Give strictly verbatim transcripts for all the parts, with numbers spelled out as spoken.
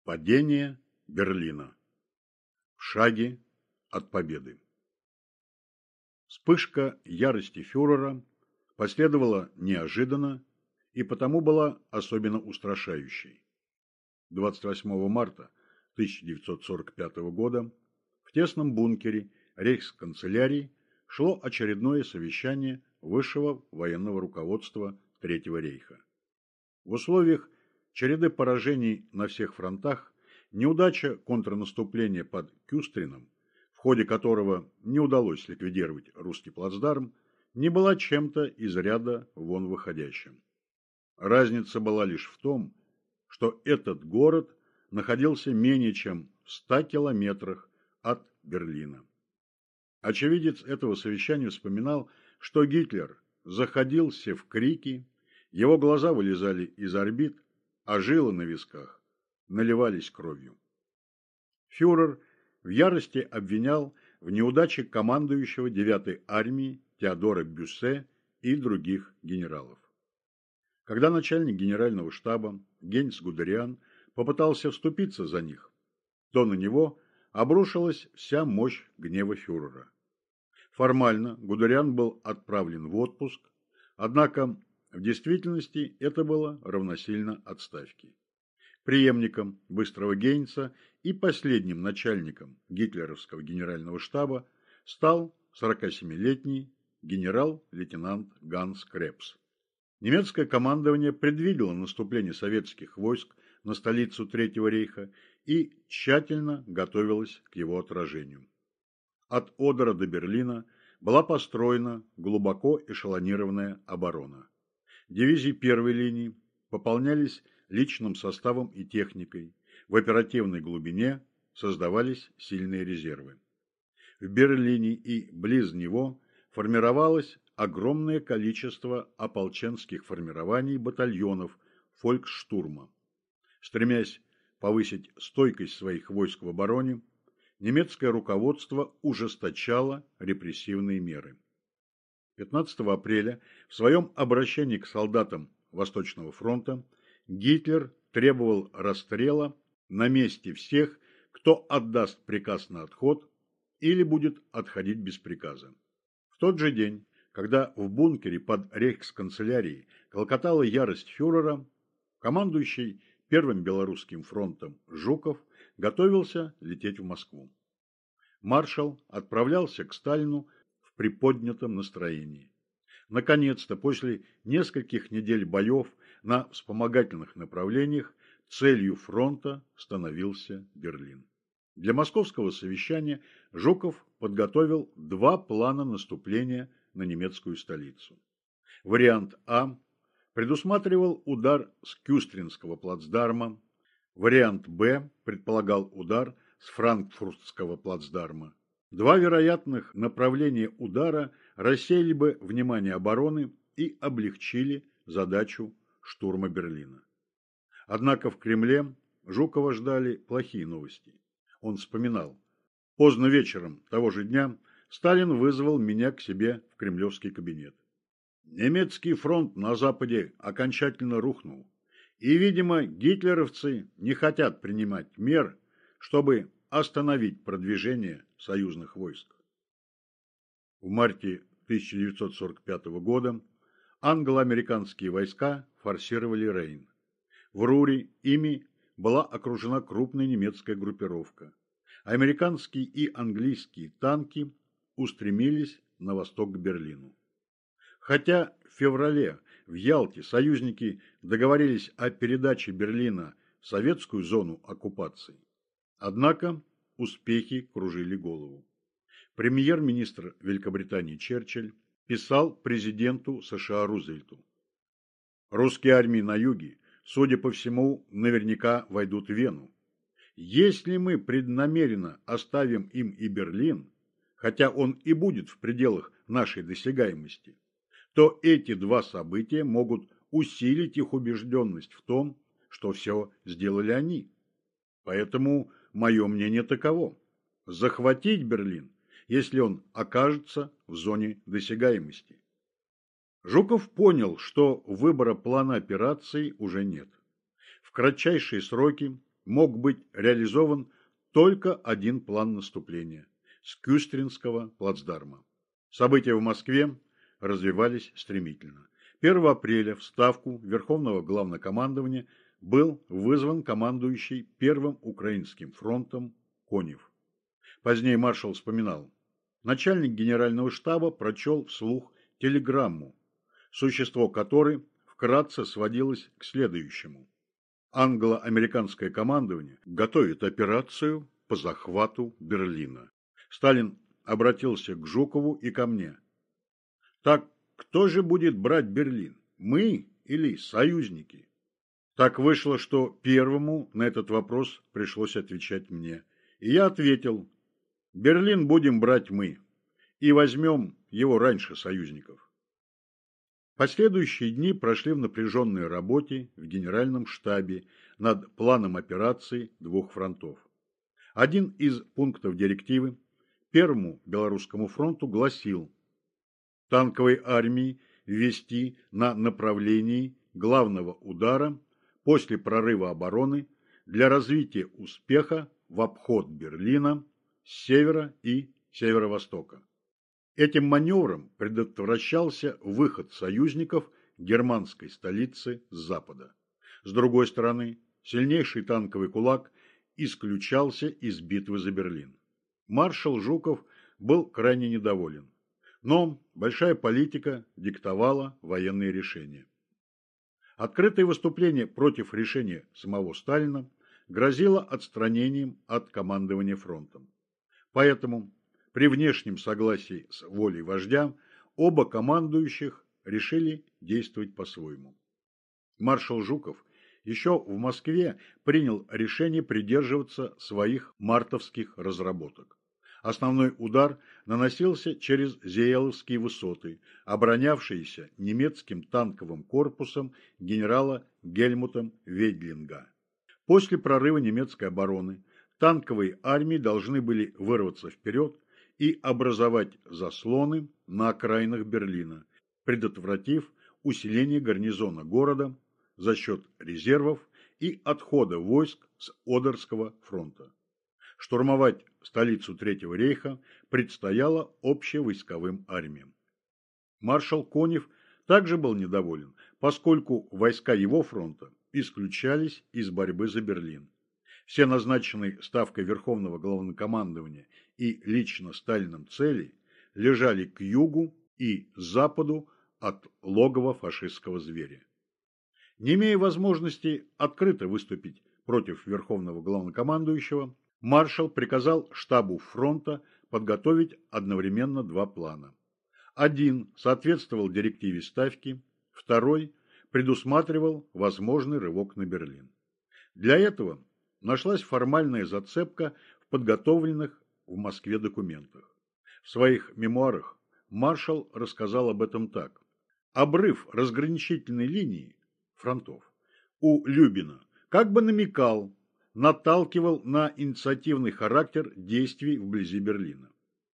Падение Берлина. В шаге от победы. Вспышка ярости фюрера последовала неожиданно и потому была особенно устрашающей. двадцать восьмого марта тысяча девятьсот сорок пятого года в тесном бункере рейхсканцелярии шло очередное совещание высшего военного руководства Третьего рейха. В условиях череды поражений на всех фронтах, неудача контрнаступления под Кюстрином, в ходе которого не удалось ликвидировать русский плацдарм, не была чем-то из ряда вон выходящим. Разница была лишь в том, что этот город находился менее чем в ста километрах от Берлина. Очевидец этого совещания вспоминал, что Гитлер заходился в крики, его глаза вылезали из орбит, а жилы на висках наливались кровью. Фюрер в ярости обвинял в неудаче командующего девятой армией Теодора Бюссе и других генералов. Когда начальник генерального штаба Гейнц Гудериан попытался вступиться за них, то на него обрушилась вся мощь гнева фюрера. Формально Гудериан был отправлен в отпуск, однако в действительности это было равносильно отставке. Преемником быстрого Гейнца и последним начальником гитлеровского генерального штаба стал сорокасемилетний генерал-лейтенант Ганс Крепс. Немецкое командование предвидело наступление советских войск на столицу Третьего рейха и тщательно готовилось к его отражению. От Одера до Берлина была построена глубоко эшелонированная оборона. Дивизии первой линии пополнялись личным составом и техникой, в оперативной глубине создавались сильные резервы. В Берлине и близ него формировалось огромное количество ополченских формирований батальонов фольксштурма. Стремясь повысить стойкость своих войск в обороне, немецкое руководство ужесточало репрессивные меры. пятнадцатого апреля в своем обращении к солдатам Восточного фронта Гитлер требовал расстрела на месте всех, кто отдаст приказ на отход или будет отходить без приказа. В тот же день, когда в бункере под рейхсканцелярией клокотала ярость фюрера, командующий Первым Белорусским фронтом Жуков готовился лететь в Москву. Маршал отправлялся к Сталину в приподнятом настроении. Наконец-то, после нескольких недель боев на вспомогательных направлениях, целью фронта становился Берлин. Для московского совещания Жуков подготовил два плана наступления на немецкую столицу. Вариант А предусматривал удар с Кюстринского плацдарма, вариант Б предполагал удар с Франкфуртского плацдарма. Два вероятных направления удара рассеяли бы внимание обороны и облегчили задачу штурма Берлина. Однако в Кремле Жукова ждали плохие новости. Он вспоминал: поздно вечером того же дня Сталин вызвал меня к себе в кремлевский кабинет. Немецкий фронт на Западе окончательно рухнул, и, видимо, гитлеровцы не хотят принимать мер, чтобы остановить продвижение союзных войск. В марте тысяча девятьсот сорок пятого года англо-американские войска форсировали Рейн. В Руре ими была окружена крупная немецкая группировка. Американские и английские танки устремились на восток к Берлину. Хотя в феврале в Ялте союзники договорились о передаче Берлина в советскую зону оккупации, однако успехи кружили голову. Премьер-министр Великобритании Черчилль писал президенту США Рузвельту: «Русские армии на юге, судя по всему, наверняка войдут в Вену. Если мы преднамеренно оставим им и Берлин, хотя он и будет в пределах нашей досягаемости, то эти два события могут усилить их убежденность в том, что все сделали они. Поэтому мое мнение таково: захватить Берлин, если он окажется в зоне досягаемости». Жуков понял, что выбора плана операции уже нет. В кратчайшие сроки мог быть реализован только один план наступления – с Кюстринского плацдарма. События в Москве развивались стремительно. первого апреля в Ставку Верховного Главнокомандования был вызван командующий Первым Украинским фронтом Конев. Позднее маршал вспоминал: начальник генерального штаба прочел вслух телеграмму, существо которой вкратце сводилось к следующему. Англо-американское командование готовит операцию по захвату Берлина. Сталин обратился к Жукову и ко мне. Так кто же будет брать Берлин? Мы или союзники? Так вышло, что первому на этот вопрос пришлось отвечать мне. И я ответил: Берлин будем брать мы, и возьмем его раньше союзников. Последующие дни прошли в напряженной работе в Генеральном штабе над планом операций двух фронтов. Один из пунктов директивы Первому Белорусскому фронту гласил: танковой армии ввести на направлении главного удара после прорыва обороны для развития успеха в обход Берлина с севера и северо-востока. Этим маневром предотвращался выход союзников германской столицы с запада. С другой стороны, сильнейший танковый кулак исключался из битвы за Берлин. Маршал Жуков был крайне недоволен, но большая политика диктовала военные решения. Открытое выступление против решения самого Сталина грозило отстранением от командования фронтом. Поэтому при внешнем согласии с волей вождя оба командующих решили действовать по-своему. Маршал Жуков еще в Москве принял решение придерживаться своих мартовских разработок. Основной удар наносился через Зееловские высоты, оборонявшиеся немецким танковым корпусом генерала Гельмутом Ведлинга. После прорыва немецкой обороны танковые армии должны были вырваться вперед и образовать заслоны на окраинах Берлина, предотвратив усиление гарнизона города за счет резервов и отхода войск с Одерского фронта. Штурмовать столицу Третьего рейха предстояло общевойсковым армиям. Маршал Конев также был недоволен, поскольку войска его фронта исключались из борьбы за Берлин. Все назначенные Ставкой Верховного Главнокомандования и лично Сталином цели лежали к югу и западу от логова фашистского зверя. Не имея возможности открыто выступить против Верховного Главнокомандующего, маршал приказал штабу фронта подготовить одновременно два плана. Один соответствовал директиве Ставки, второй предусматривал возможный рывок на Берлин. Для этого нашлась формальная зацепка в подготовленных в Москве документах. В своих мемуарах маршал рассказал об этом так. Обрыв разграничительной линии фронтов у Любина как бы намекал, наталкивал на инициативный характер действий вблизи Берлина.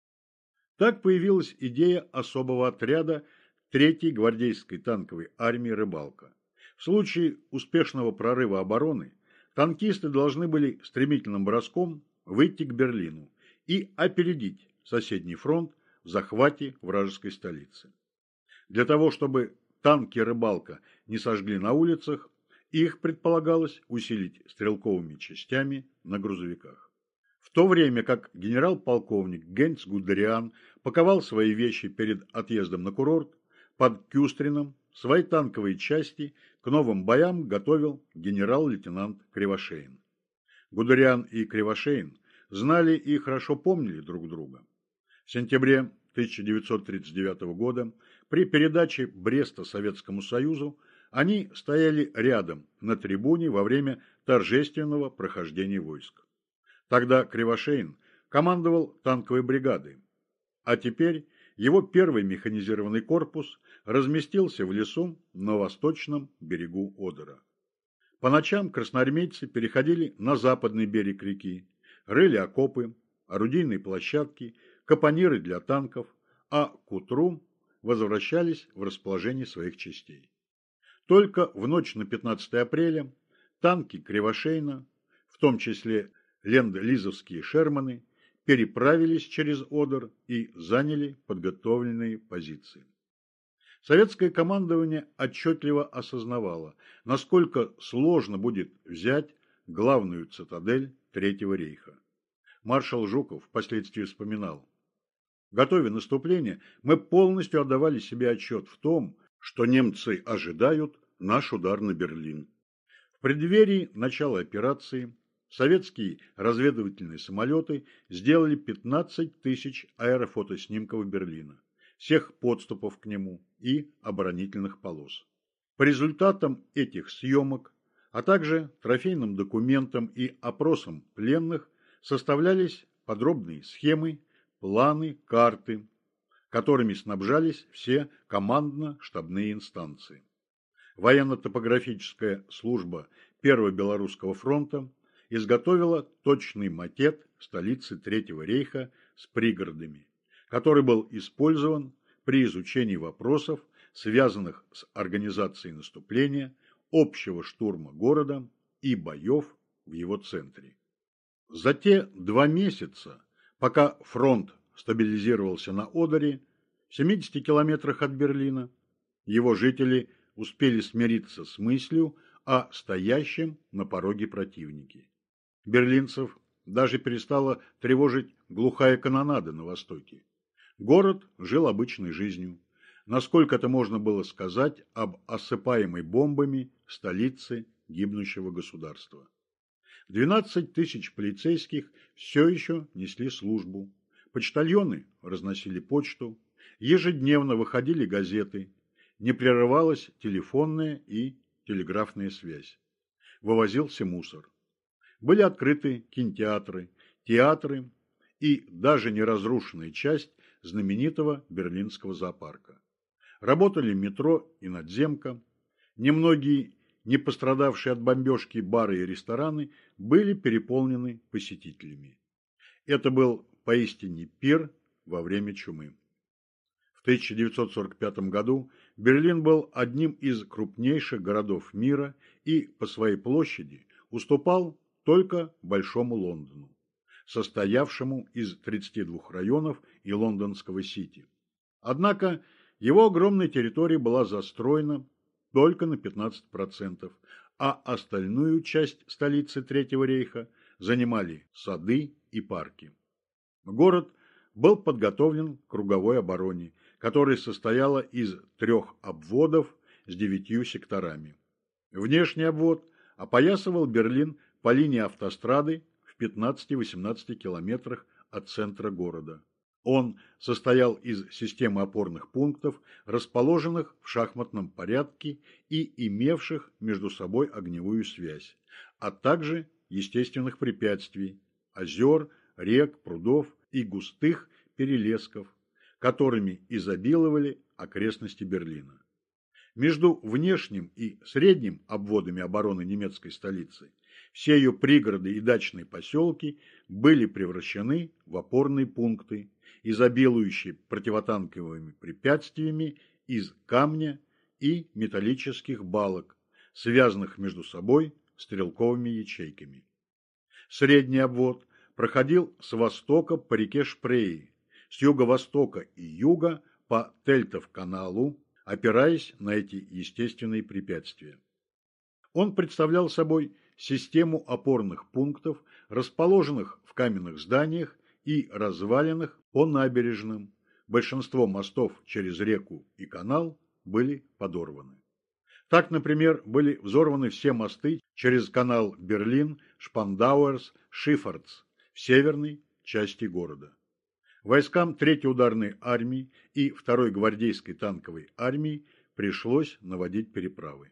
Так появилась идея особого отряда третьей гвардейской танковой армии «Рыбалка». В случае успешного прорыва обороны танкисты должны были стремительным броском выйти к Берлину и опередить соседний фронт в захвате вражеской столицы. Для того, чтобы танки «Рыбалка» не сожгли на улицах, их предполагалось усилить стрелковыми частями на грузовиках. В то время как генерал-полковник Генц Гудериан паковал свои вещи перед отъездом на курорт, под Кюстрином свои танковые части к новым боям готовил генерал-лейтенант Кривошеин. Гудериан и Кривошеин знали и хорошо помнили друг друга. В сентябре тысяча девятьсот тридцать девятого года при передаче Бреста Советскому Союзу они стояли рядом на трибуне во время торжественного прохождения войск. Тогда Кривошеин командовал танковой бригадой, а теперь его первый механизированный корпус разместился в лесу на восточном берегу Одера. По ночам красноармейцы переходили на западный берег реки, рыли окопы, орудийные площадки, капониры для танков, а к утру возвращались в расположение своих частей. Только в ночь на пятнадцатое апреля танки Кривошеина в том числе ленд-лизовские шерманы, переправились через Одер и заняли подготовленные позиции. Советское командование отчетливо осознавало, насколько сложно будет взять главную цитадель Третьего рейха. Маршал Жуков впоследствии вспоминал: «Готовя наступление, мы полностью отдавали себе отчет в том, что немцы ожидают наш удар на Берлин. В преддверии начала операции советские разведывательные самолеты сделали пятнадцать тысяч аэрофотоснимков Берлина, всех подступов к нему и оборонительных полос. По результатам этих съемок, а также трофейным документам и опросам пленных составлялись подробные схемы, планы, карты, которыми снабжались все командно-штабные инстанции. Военно-топографическая служба Первого Белорусского фронта изготовила точный макет столицы Третьего рейха с пригородами, который был использован при изучении вопросов, связанных с организацией наступления, общего штурма города и боев в его центре. За те два месяца, пока фронт стабилизировался на Одере, в семидесяти километрах от Берлина, его жители успели смириться с мыслью о стоящем на пороге противнике. Берлинцев даже перестала тревожить глухая канонада на востоке. Город жил обычной жизнью, насколько это можно было сказать об осыпаемой бомбами столице гибнущего государства. двенадцать тысяч полицейских все еще несли службу, почтальоны разносили почту, ежедневно выходили газеты, не прерывалась телефонная и телеграфная связь. Вывозился мусор. Были открыты кинотеатры, театры и даже неразрушенная часть знаменитого берлинского зоопарка. Работали метро и надземка. Немногие, не пострадавшие от бомбежки бары и рестораны, были переполнены посетителями. Это был поистине пир во время чумы. В тысяча девятьсот сорок пятом году Берлин был одним из крупнейших городов мира и по своей площади уступал только Большому Лондону, состоявшему из тридцати двух районов и лондонского Сити. Однако его огромная территория была застроена только на пятнадцать процентов, а остальную часть столицы Третьего рейха занимали сады и парки. Город был подготовлен к круговой обороне, которая состояла из трех обводов с девятью секторами. Внешний обвод опоясывал Берлин по линии автострады в пятнадцати-восемнадцати километрах от центра города. Он состоял из системы опорных пунктов, расположенных в шахматном порядке и имевших между собой огневую связь, а также естественных препятствий, озер, рек, прудов и густых перелесков, которыми изобиловали окрестности Берлина. Между внешним и средним обводами обороны немецкой столицы все ее пригороды и дачные поселки были превращены в опорные пункты, изобилующие противотанковыми препятствиями из камня и металлических балок, связанных между собой стрелковыми ячейками. Средний обвод проходил с востока по реке Шпрее, с юго-востока и юга по Тельтов-каналу, опираясь на эти естественные препятствия. Он представлял собой систему опорных пунктов, расположенных в каменных зданиях и развалинах по набережным. Большинство мостов через реку и канал были подорваны. Так, например, были взорваны все мосты через канал Берлин, Шпандауэрс, Шиффардс в северной части города. Войскам третьей ударной армии и второй гвардейской танковой армии пришлось наводить переправы.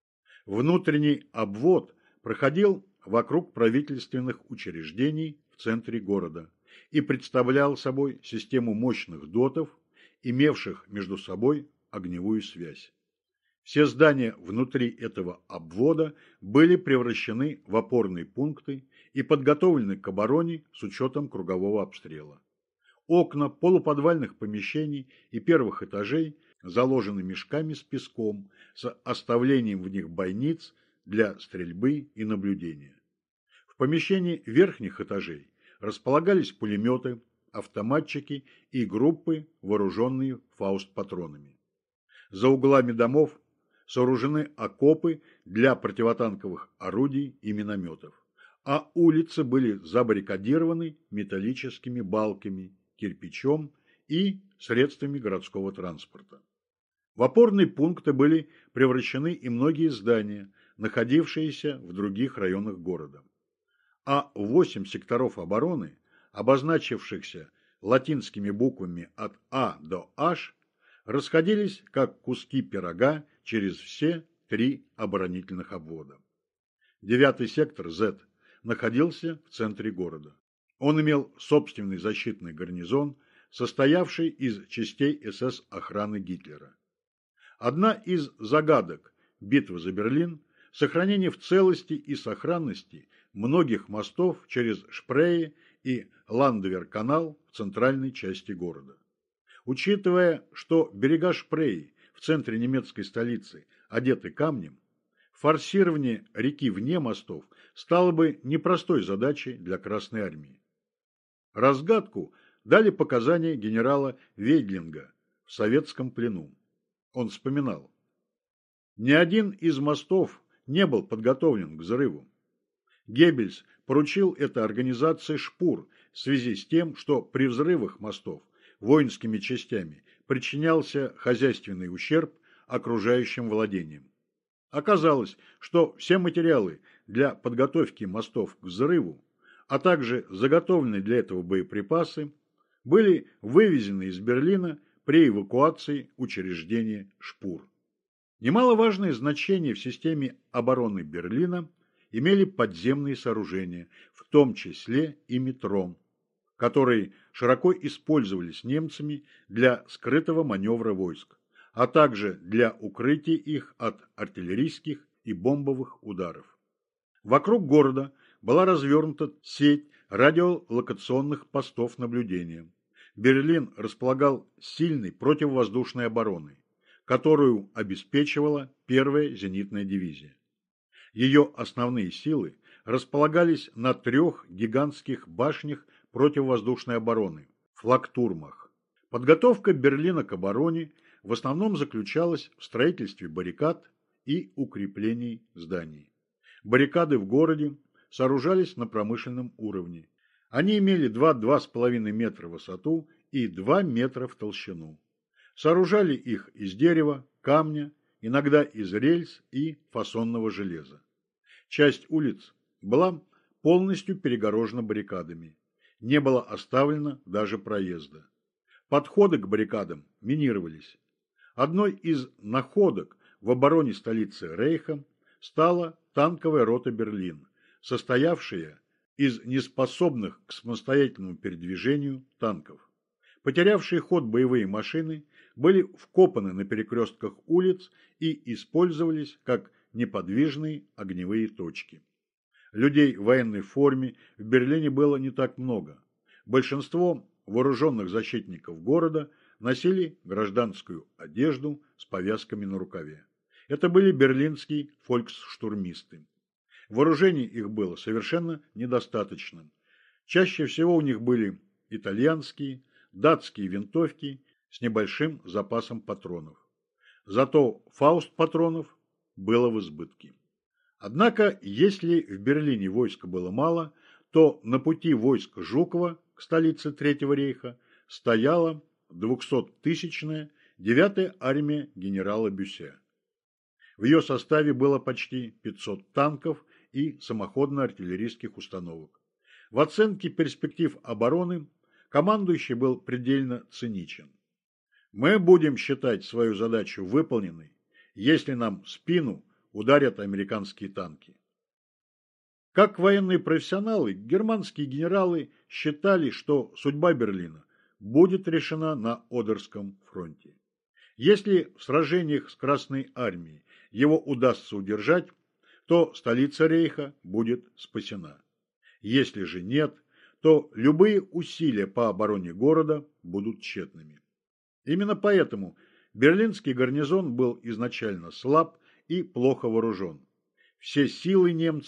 Внутренний обвод проходил вокруг правительственных учреждений в центре города и представлял собой систему мощных дотов, имевших между собой огневую связь. Все здания внутри этого обвода были превращены в опорные пункты и подготовлены к обороне с учетом кругового обстрела. Окна полуподвальных помещений и первых этажей заложены мешками с песком с оставлением в них бойниц для стрельбы и наблюдения. В помещении верхних этажей располагались пулеметы, автоматчики и группы, вооруженные фауст-патронами. За углами домов сооружены окопы для противотанковых орудий и минометов, а улицы были забаррикадированы металлическими балками, кирпичом и средствами городского транспорта. В опорные пункты были превращены и многие здания, находившиеся в других районах города. А восемь секторов обороны, обозначившихся латинскими буквами от А до H, расходились как куски пирога через все три оборонительных обвода. Девятый сектор Z находился в центре города. Он имел собственный защитный гарнизон, состоявший из частей эс эс охраны Гитлера. Одна из загадок битвы за Берлин – сохранение в целости и сохранности многих мостов через Шпрее и Ландвер-канал в центральной части города. Учитывая, что берега Шпреи в центре немецкой столицы одеты камнем, форсирование реки вне мостов стало бы непростой задачей для Красной армии. Разгадку дали показания генерала Вейдлинга в советском плену. Он вспоминал: «Ни один из мостов не был подготовлен к взрыву. Геббельс поручил это организации Шпур в связи с тем, что при взрывах мостов воинскими частями причинялся хозяйственный ущерб окружающим владениям. Оказалось, что все материалы для подготовки мостов к взрыву, а также заготовленные для этого боеприпасы, были вывезены из Берлина при эвакуации учреждения Шпур». Немаловажное значение в системе обороны Берлина имели подземные сооружения, в том числе и метро, которые широко использовались немцами для скрытого маневра войск, а также для укрытия их от артиллерийских и бомбовых ударов. Вокруг города была развернута сеть радиолокационных постов наблюдения. Берлин располагал сильной противовоздушной обороной, которую обеспечивала первая зенитная дивизия. Ее основные силы располагались на трех гигантских башнях противовоздушной обороны – флактурмах. Подготовка Берлина к обороне в основном заключалась в строительстве баррикад и укреплении зданий. Баррикады в городе сооружались на промышленном уровне. Они имели два-два с половиной метра в высоту и два метра в толщину. Сооружали их из дерева, камня, иногда из рельс и фасонного железа. Часть улиц была полностью перегорожена баррикадами. Не было оставлено даже проезда. Подходы к баррикадам минировались. Одной из находок в обороне столицы Рейха стала танковая рота «Берлин», состоявшая из неспособных к самостоятельному передвижению танков. Потерявшие ход боевые машины были вкопаны на перекрестках улиц и использовались как неподвижные огневые точки. Людей в военной форме в Берлине было не так много. Большинство вооруженных защитников города носили гражданскую одежду с повязками на рукаве. Это были берлинские фольксштурмисты. Вооружение их было совершенно недостаточным. Чаще всего у них были итальянские, датские винтовки с небольшим запасом патронов. Зато фауст-патронов было в избытке. Однако, если в Берлине войска было мало, то на пути войск Жукова к столице Третьего рейха стояла двухсоттысячная девятая армия генерала Бюссе. В ее составе было почти пятьсот танков и самоходно-артиллерийских установок. В оценке перспектив обороны командующий был предельно циничен. «Мы будем считать свою задачу выполненной, если нам в спину ударят американские танки». Как военные профессионалы, германские генералы считали, что судьба Берлина будет решена на Одерском фронте. Если в сражениях с Красной армией его удастся удержать, то столица рейха будет спасена. Если же нет, то любые усилия по обороне города будут тщетными. Именно поэтому берлинский гарнизон был изначально слаб и плохо вооружен. Все силы немцы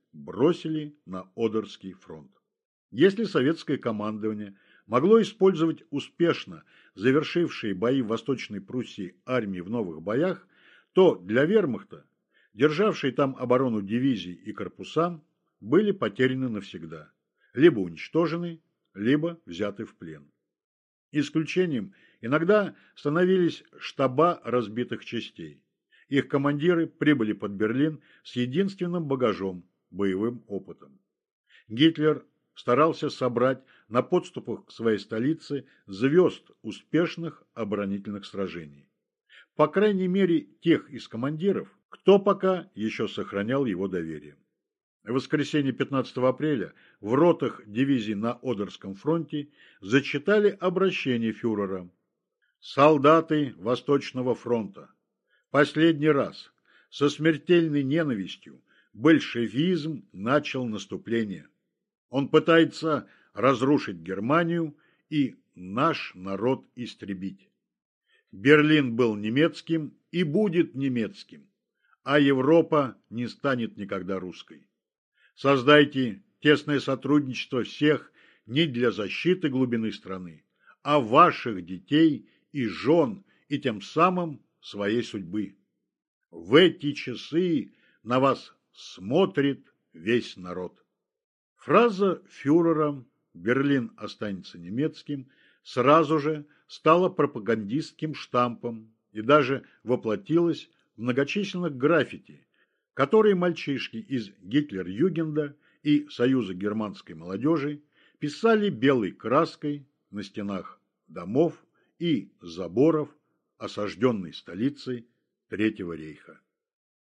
бросили на Одерский фронт. Если советское командование могло использовать успешно завершившие бои в Восточной Пруссии армии в новых боях, то для вермахта, державшие там оборону дивизий и корпуса, были потеряны навсегда, либо уничтожены, либо взяты в плен. Исключением иногда становились штаба разбитых частей. Их командиры прибыли под Берлин с единственным багажом – боевым опытом. Гитлер старался собрать на подступах к своей столице звезд успешных оборонительных сражений. По крайней мере, тех из командиров, кто пока еще сохранял его доверие. В воскресенье пятнадцатого апреля в ротах дивизий на Одерском фронте зачитали обращение фюрера. «Солдаты Восточного фронта, последний раз со смертельной ненавистью большевизм начал наступление. Он пытается разрушить Германию и наш народ истребить. Берлин был немецким и будет немецким, а Европа не станет никогда русской. Создайте тесное сотрудничество всех не для защиты глубины страны, а ваших детей и жен, и тем самым своей судьбы. В эти часы на вас смотрит весь народ». Фраза фюрера «Берлин останется немецким» сразу же стала пропагандистским штампом и даже воплотилась в многочисленных граффити, которые мальчишки из Гитлер-Югенда и Союза германской молодежи писали белой краской на стенах домов и заборов осажденной столицы Третьего рейха.